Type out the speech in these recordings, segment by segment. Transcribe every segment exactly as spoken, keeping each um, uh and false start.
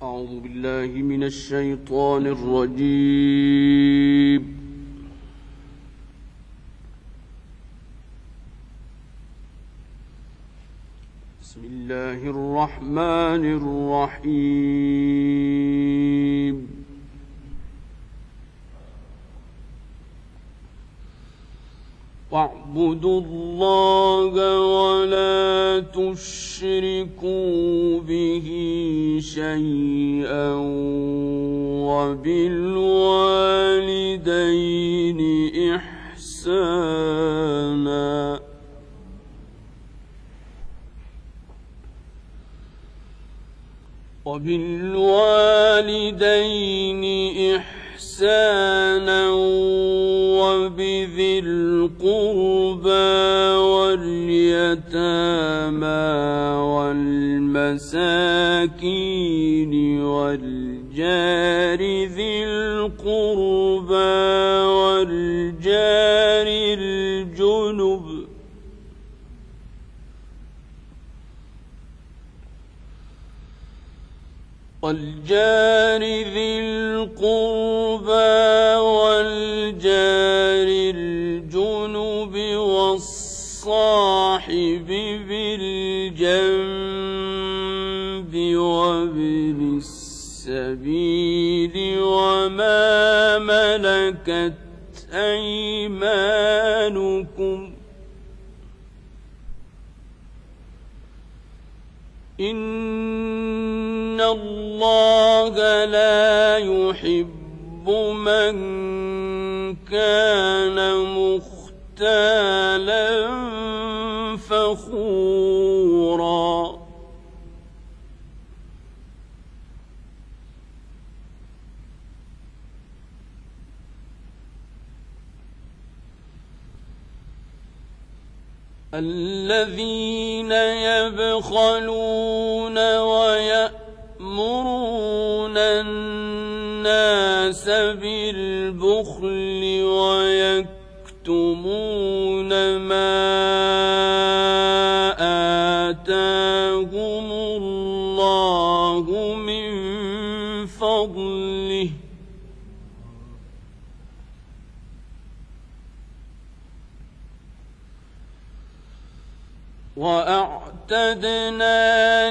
أعوذ بالله من الشيطان الرجيم. بسم الله الرحمن الرحيم. واعبدوا الله ولا تشركوا به شيئا وبالوالدين إحسانا وبالوالدين إحسانا وبذي القربى واليتامى والمساكين والجار ذي القربى والجار الجنب والجار ذي القربى والجار الجنب والصاحب بالجنب وابن السبيل وما ملكت أيمانكم إن الله لا يحب من كان مختالا فخورا الذين يبخلون ويأمرون الناس بالبخل ويكتمون ما آتاهم الله من فضله وأعتدنا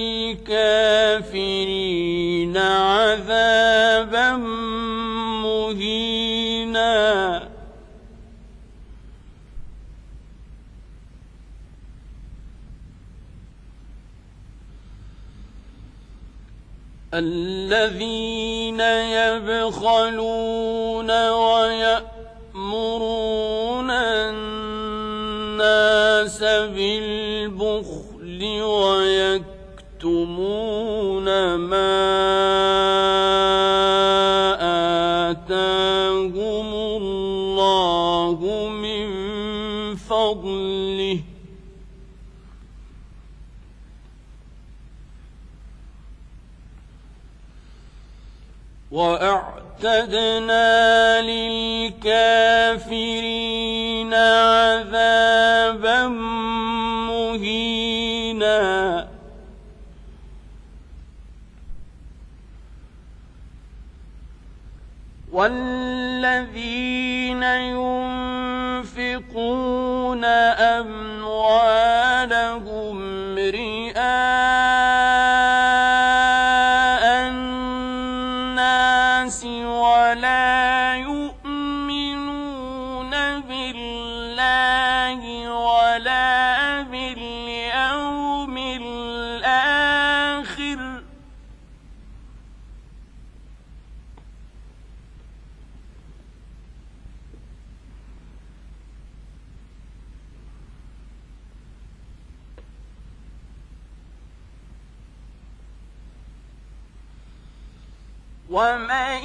للكافرين عذابا مهينا الذين يبخلون ويأمرون الناس بالبخل ويكتمون ما آتاهم الله من فضله وأعتدنا للكافرين عذابا مهينا والذين ينفقون أموالهم رئاء الناس ولا يؤمنون بالله ولا باليوم الآخر ومن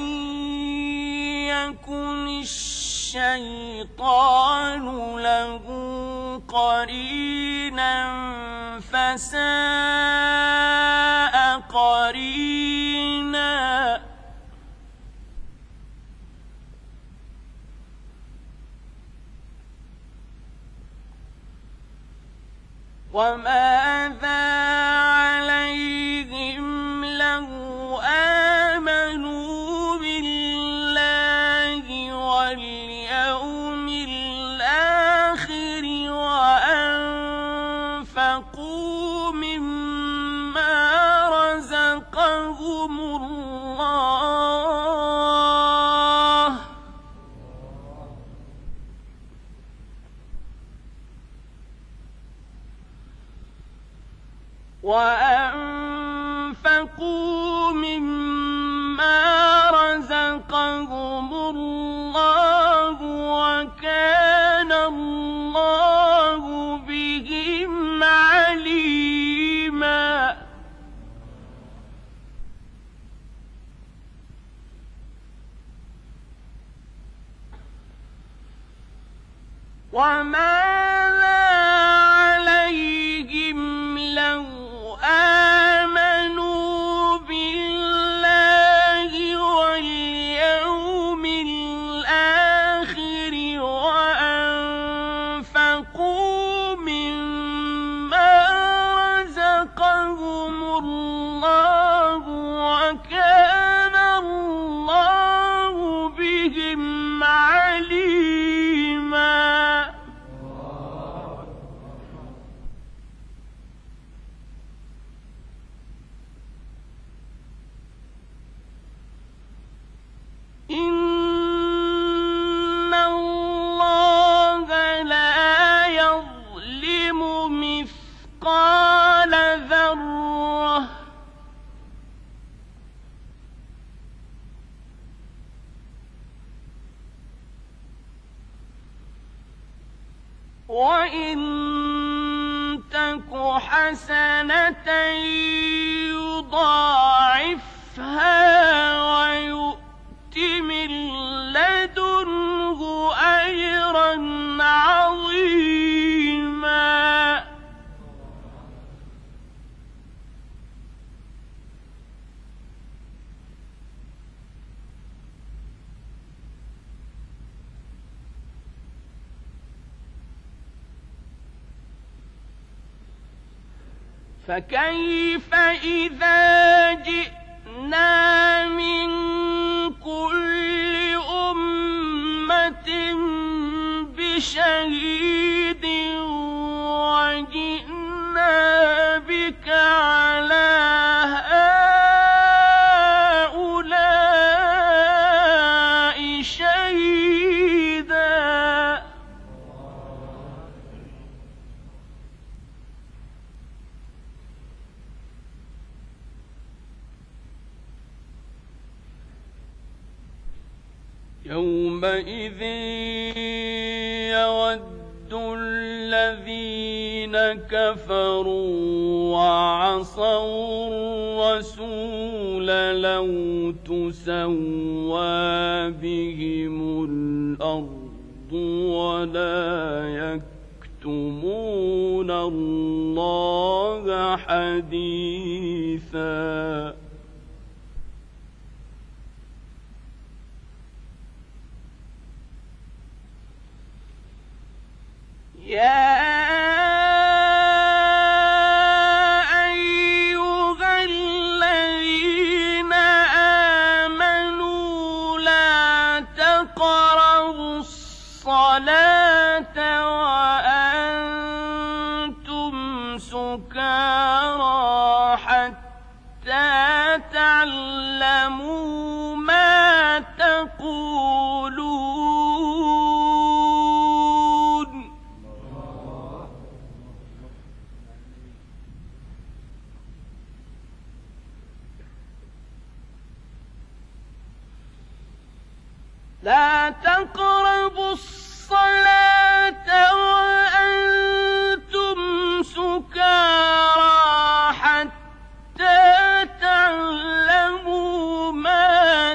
يكن الشيطان له قرينا فساء قرينا وماذا عليهم لو آمنوا بالله واليوم الآخر وأنفقوا مما رزقهم الله وأنفقوا مما رزقهم الله وكان الله بهم عليما وماذا عليهم لو آمنوا بالله واليوم الآخر وأنفقوا مما رزقهم الله وكان الله بهم عليما إن الله لا يظلم مثقال ذرة وإن تك حسنة يضاعفها ويؤت من لدنه أجرا عظيما فكيف إذا جئنا من كل أمة بشهيد وجئنا بك على هؤلاء شهيدا يومئذ يود الذين كفروا وعصوا الرسول لو تسوى بهم الأرض ولا يكتمون الله حديثا يا أيها الذين آمنوا لا تقربوا الصلاة وأنتم سكارى حتى تعلموا ما تقولون لا تقربوا الصلاة وأنتم سكارى حتى تعلموا ما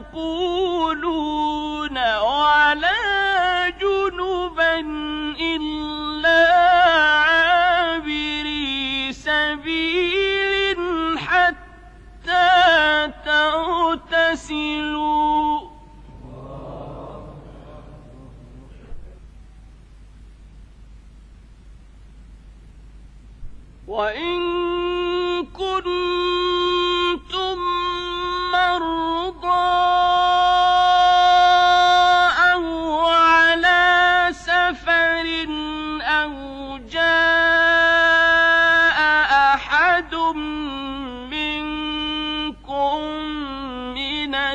تقولون ولا جنبا إلا عابري سبيل حتى تغتسلوا وإن كنتم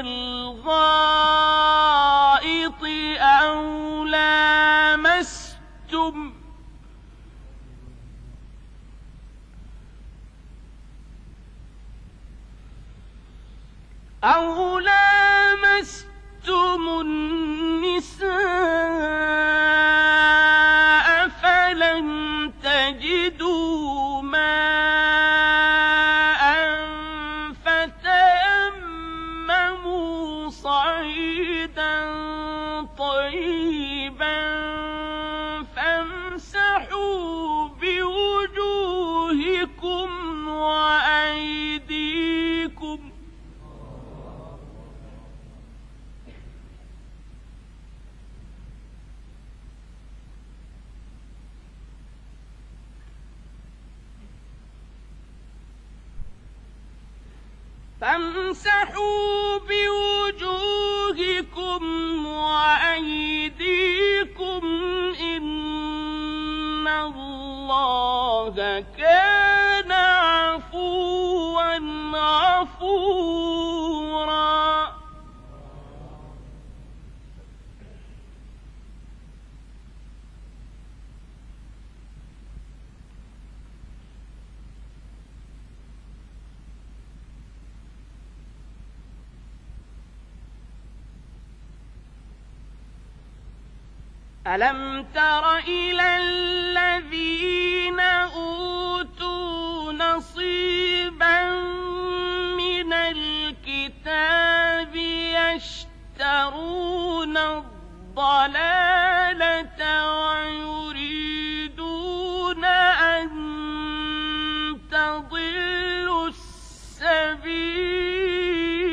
الغائط أو لامستم أو لامستم النساء فلم تجدوا ماء فتيمموا صعيدا طيبا فامسحوا بوجوهكم وأيديكم فامسحوا بوجوهكم وأيديكم إن الله كان عفوا غفورا ألم تر إلى الذين أوتوا نصيبا من الكتاب يشترون الضلالة ويريدون أن تضلوا السبيل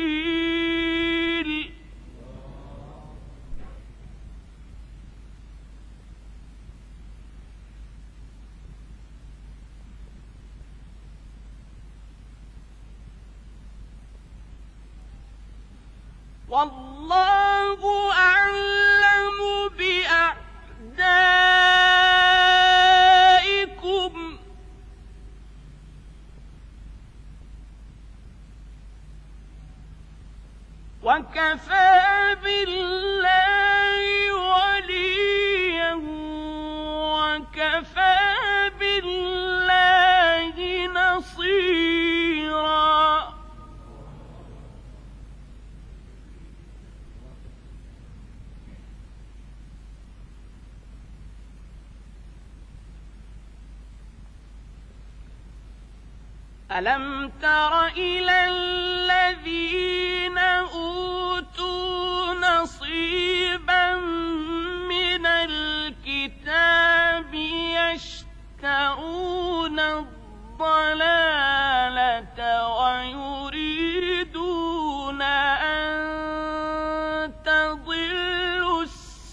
والله أعلم بأعدائكم وكفى بالله وليا وكفى بالله نصيرا ألم تر إلى الذين أوتوا نصيبا من الكتاب يشترون الضلالة ويريدون أن تضلوا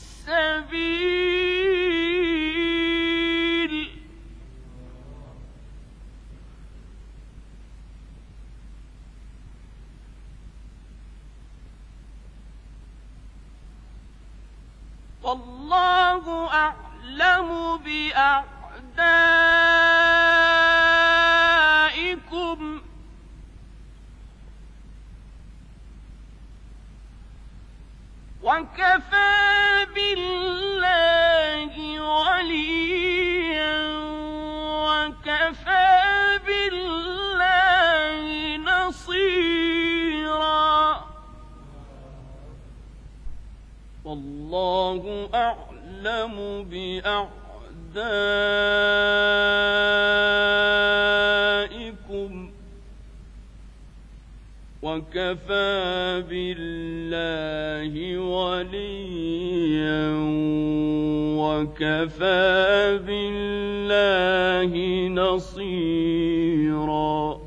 السبيل والله أعلم بأعدائكم وكفى بالله وليا وكفى بالله نصيرا والله أعلم بأعدائكم وكفى بالله وليا وكفى بالله نصيرا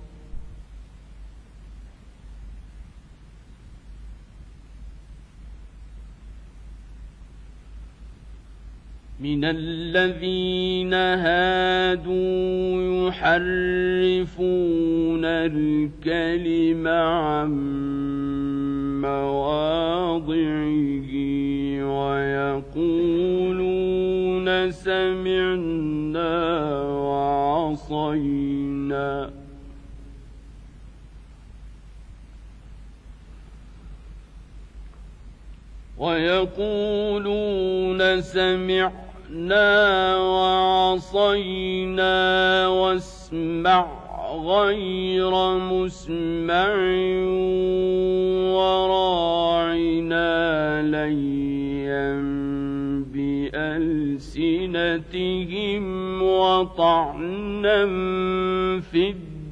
من الذين هادوا يحرفون الكلم عن مواضعه ويقولون سمعنا وعصينا. الذين ويقولون سمعنا وعصينا واسمع غير مسمع وراعنا ليا بألسنتهم وطعنا في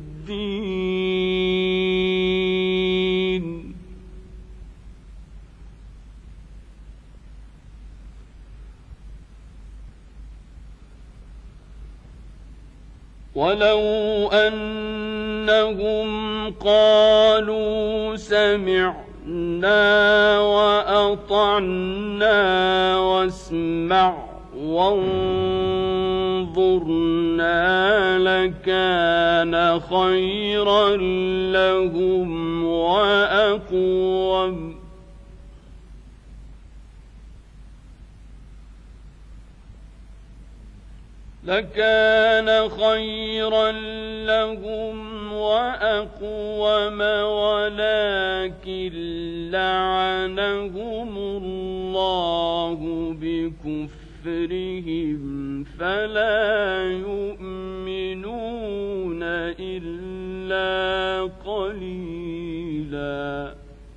الدين ولو أنهم قالوا سمعنا وأطعنا واسمع وانظرنا لكان خيرا لهم وأقوم لكان خيرا لهم وأقوم ولكن لعنهم الله بكفرهم فلا يؤمنون إلا قليلا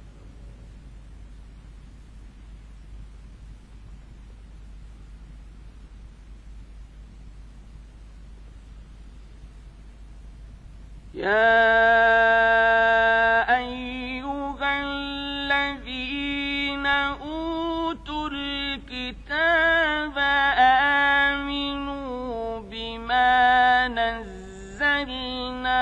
يا أيها الذين أوتوا الكتاب آمنوا بما نزلنا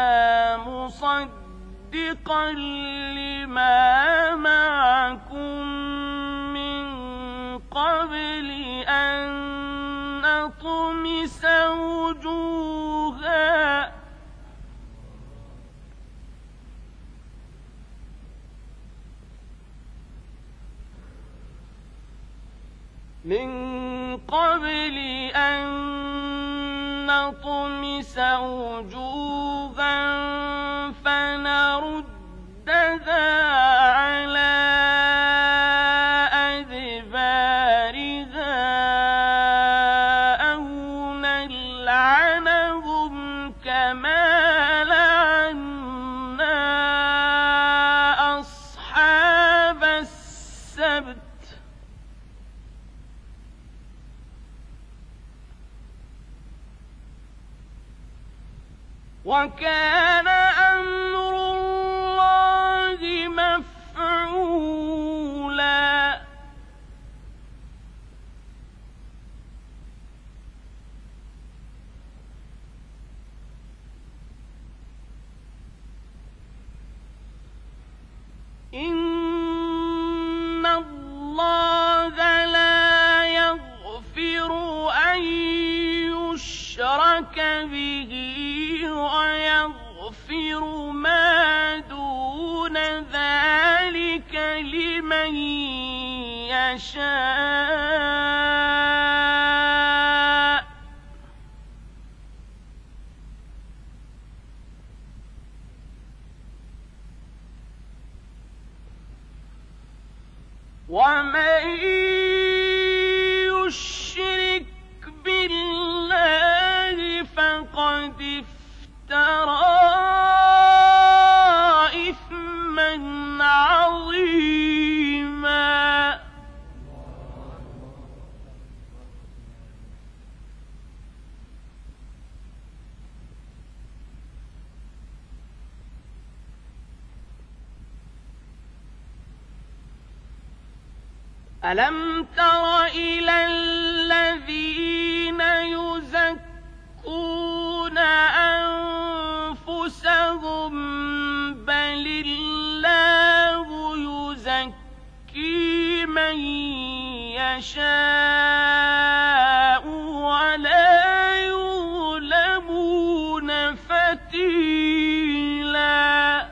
مصدقا لما معكم من قبل أن نطمس وجوها من قبل أن نطمس وجوها فنردها على أدبارها أو نلعنهم كما لعنا أصحاب السبت وكان أمر الله مفعولا إن الله لا يغفر أن يشرك به ويغفر ما دون ذلك لمن يشاء ومن يشرك بالله فقد افترى إثما عظيما ألم تر إلى الذين يزكون أنفسهم بل الله يزكي من يشاء ولا يظلمون فتيلا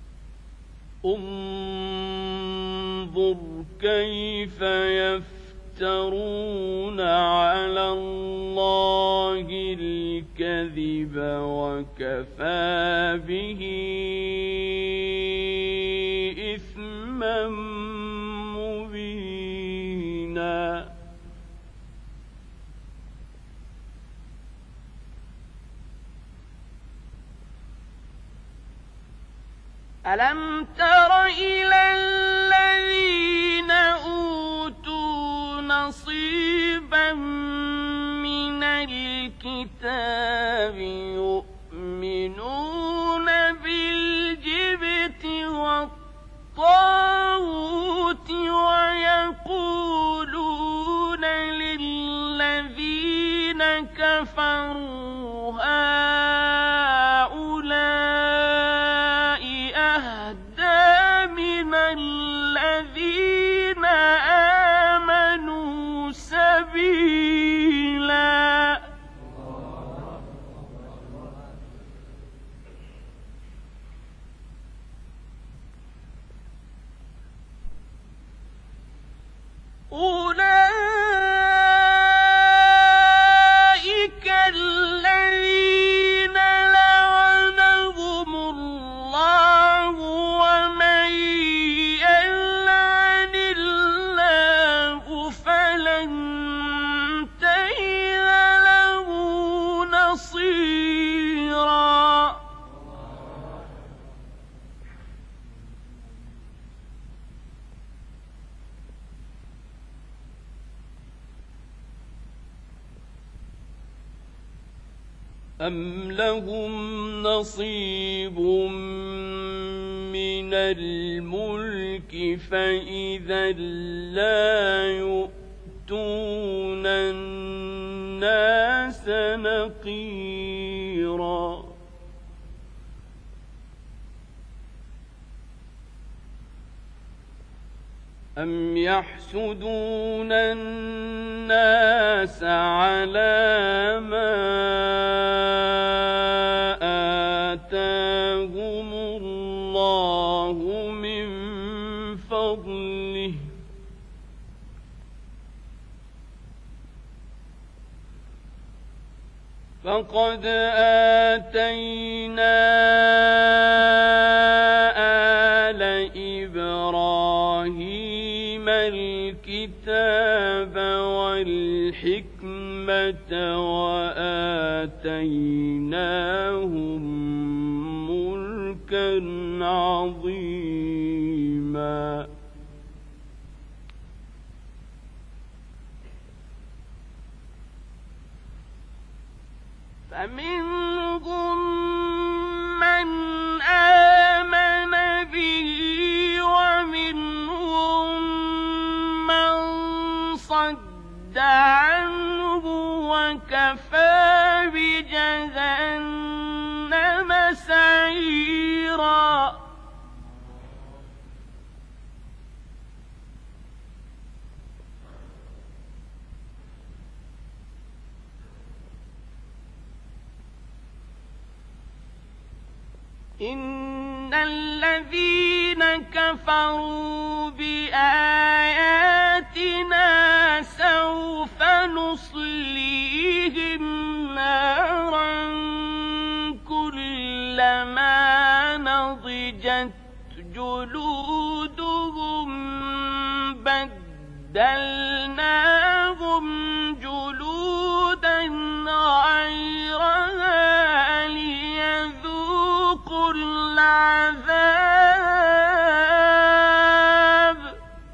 انظر كيف يفترون على الله الكذب وكفى به إثما مبينا. ألم تر إلى الذين أوتوا نصيبا من الكتاب يؤمنون بالجبت والطاغوت ويقولون للذين كفروا هؤلاء أهدى من الذين آمنوا سبيلا. أولئك الذين لعنهم الله ومن يلعن الله فلن تجد له نصيرا. أم لهم نصيب من الملك فإذا لا يؤتون الناس نقيرا. أم يحسدون الناس على ما آتاهم الله من فضله فقد آتينا آل إبراهيم الكتاب والحكمة وآتيناهم ملكا عظيما. فمنهم من آمن به ومنهم من صد عنه وكفى بجهنم سعيرا. إن الذين كفروا بآياتنا سوف نصليهم نارا كلما نضجت جلودهم بدلناهم جلودا غيرها ليذوقوا العذاب.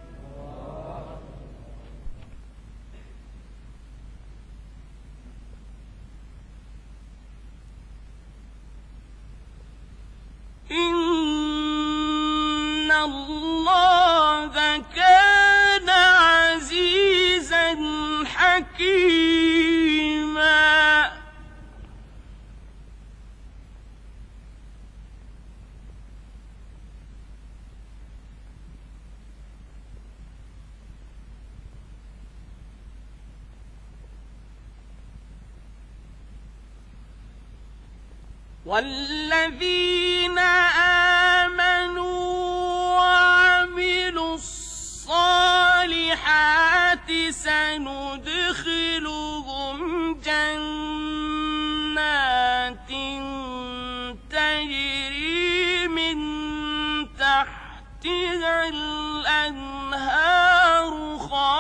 إن الله كان عزيزا حكيما. والذين آمنوا وعملوا الصالحات سنجزيهم الأنهار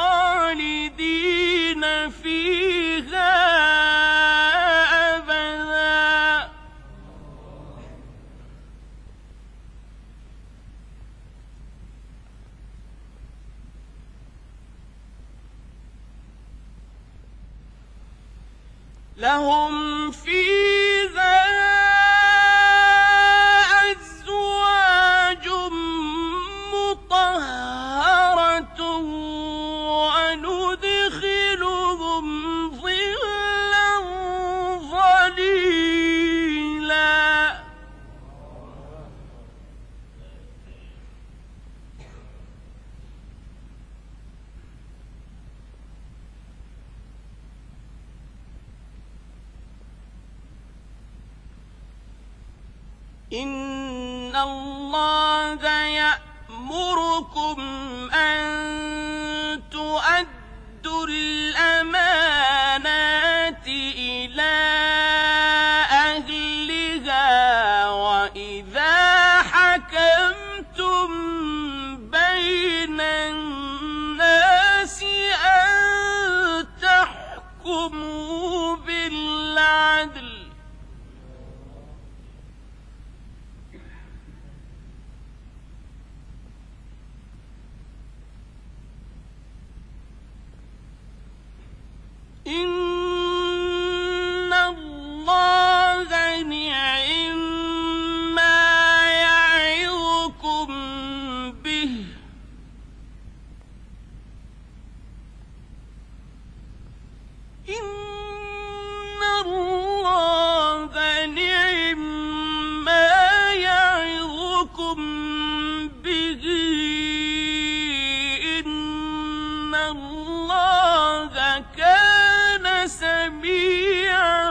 خالدين فيها أبدا. لهم فيها أزواج مطهرة وندخلهم ظلا ظليلا. إن الله يأمركم أن تؤدوا الأمانات إلى أهلها وإذا حكمتم بين الناس أن تحكموا بالعدل. إن الله نعم ما يعظكم به إن الله نعم ما يعظكم به إن الله كان سميعا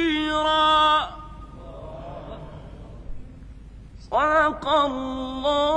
بصيرا. صدق الله